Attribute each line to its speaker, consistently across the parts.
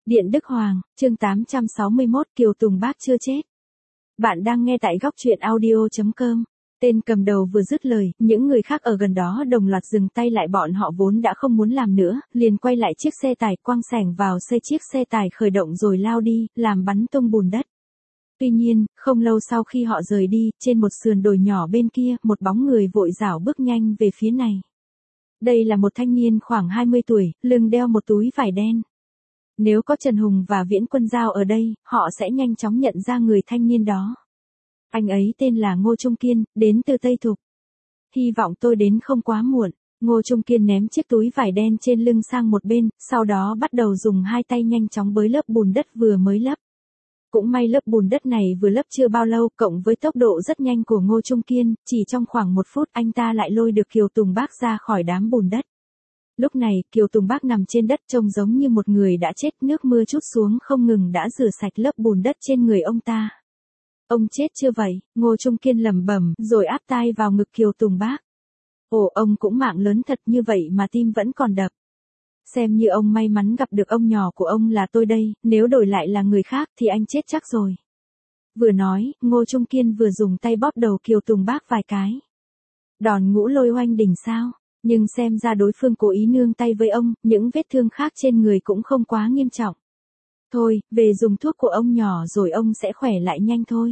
Speaker 1: Điện Đức Hoàng, chương 861 Kiều Tùng Bác chưa chết. Bạn đang nghe tại góc truyện audio.com. Tên cầm đầu vừa dứt lời, những người khác ở gần đó đồng loạt dừng tay lại, bọn họ vốn đã không muốn làm nữa, liền quay lại chiếc xe tải, quăng sẻng vào xây chiếc xe tải khởi động rồi lao đi, làm bắn tung bùn đất. Tuy nhiên, không lâu sau khi họ rời đi, trên một sườn đồi nhỏ bên kia, một bóng người vội dảo bước nhanh về phía này. Đây là một thanh niên khoảng 20 tuổi, lưng đeo một túi vải đen. Nếu có Trần Hùng và Viễn Quân Giao ở đây, họ sẽ nhanh chóng nhận ra người thanh niên đó. Anh ấy tên là Ngô Trung Kiên, đến từ Tây Thục. Hy vọng tôi đến không quá muộn. Ngô Trung Kiên ném chiếc túi vải đen trên lưng sang một bên, sau đó bắt đầu dùng hai tay nhanh chóng bới lớp bùn đất vừa mới lấp. Cũng may lớp bùn đất này vừa lấp chưa bao lâu, cộng với tốc độ rất nhanh của Ngô Trung Kiên, chỉ trong khoảng 1 phút anh ta lại lôi được Kiều Tùng Bác ra khỏi đám bùn đất. Lúc này, Kiều Tùng Bác nằm trên đất trông giống như một người đã chết, nước mưa trút xuống không ngừng đã rửa sạch lớp bùn đất trên người ông ta. Ông chết chưa vậy? Ngô Trung Kiên lẩm bẩm, rồi áp tai vào ngực Kiều Tùng Bác. Ồ, ông cũng mạng lớn thật, như vậy mà tim vẫn còn đập. Xem như ông may mắn gặp được ông nhỏ của ông là tôi đây, nếu đổi lại là người khác thì anh chết chắc rồi. Vừa nói, Ngô Trung Kiên vừa dùng tay bóp đầu Kiều Tùng Bác vài cái. Đòn ngũ lôi oanh đỉnh sao? Nhưng xem ra đối phương cố ý nương tay với ông, những vết thương khác trên người cũng không quá nghiêm trọng. Thôi, về dùng thuốc của ông nhỏ rồi ông sẽ khỏe lại nhanh thôi.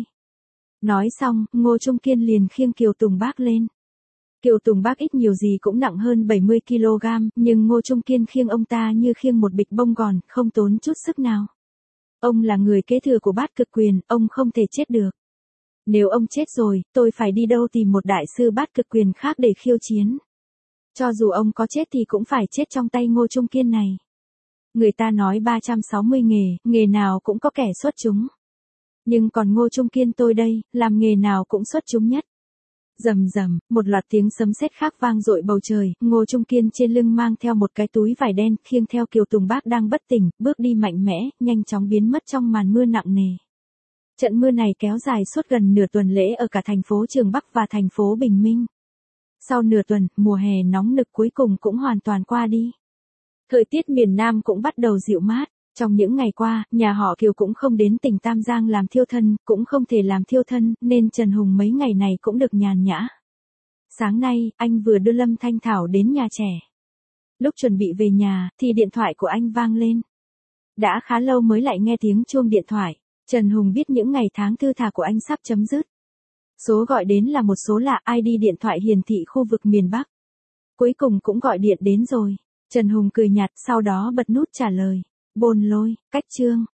Speaker 1: Nói xong, Ngô Trung Kiên liền khiêng Kiều Tùng Bác lên. Kiều Tùng Bác ít nhiều gì cũng nặng hơn 70 kg, nhưng Ngô Trung Kiên khiêng ông ta như khiêng một bịch bông gòn, không tốn chút sức nào. Ông là người kế thừa của Bát Cực Quyền, ông không thể chết được. Nếu ông chết rồi, tôi phải đi đâu tìm một đại sư Bát Cực Quyền khác để khiêu chiến. Cho dù ông có chết thì cũng phải chết trong tay Ngô Trung Kiên này. Người ta nói 360 nghề, nghề nào cũng có kẻ xuất chúng. Nhưng còn Ngô Trung Kiên tôi đây, làm nghề nào cũng xuất chúng nhất. Rầm rầm, một loạt tiếng sấm sét khác vang dội bầu trời, Ngô Trung Kiên trên lưng mang theo một cái túi vải đen, khiêng theo Kiều Tùng Bác đang bất tỉnh, bước đi mạnh mẽ, nhanh chóng biến mất trong màn mưa nặng nề. Trận mưa này kéo dài suốt gần nửa tuần lễ ở cả thành phố Trường Bắc và thành phố Bình Minh. Sau nửa tuần, mùa hè nóng nực cuối cùng cũng hoàn toàn qua đi. Thời tiết miền Nam cũng bắt đầu dịu mát. Trong những ngày qua, nhà họ Kiều cũng không đến tỉnh Tam Giang làm thiêu thân, cũng không thể làm thiêu thân, nên Trần Hùng mấy ngày này cũng được nhàn nhã. Sáng nay, anh vừa đưa Lâm Thanh Thảo đến nhà trẻ. Lúc chuẩn bị về nhà, thì điện thoại của anh vang lên. Đã khá lâu mới lại nghe tiếng chuông điện thoại. Trần Hùng biết những ngày tháng thư thả của anh sắp chấm dứt. Số gọi đến là một số lạ, ID điện thoại hiển thị khu vực miền Bắc. Cuối cùng cũng gọi điện đến rồi. Trần Hùng cười nhạt, sau đó bật nút trả lời. Bôn lôi, cách chương.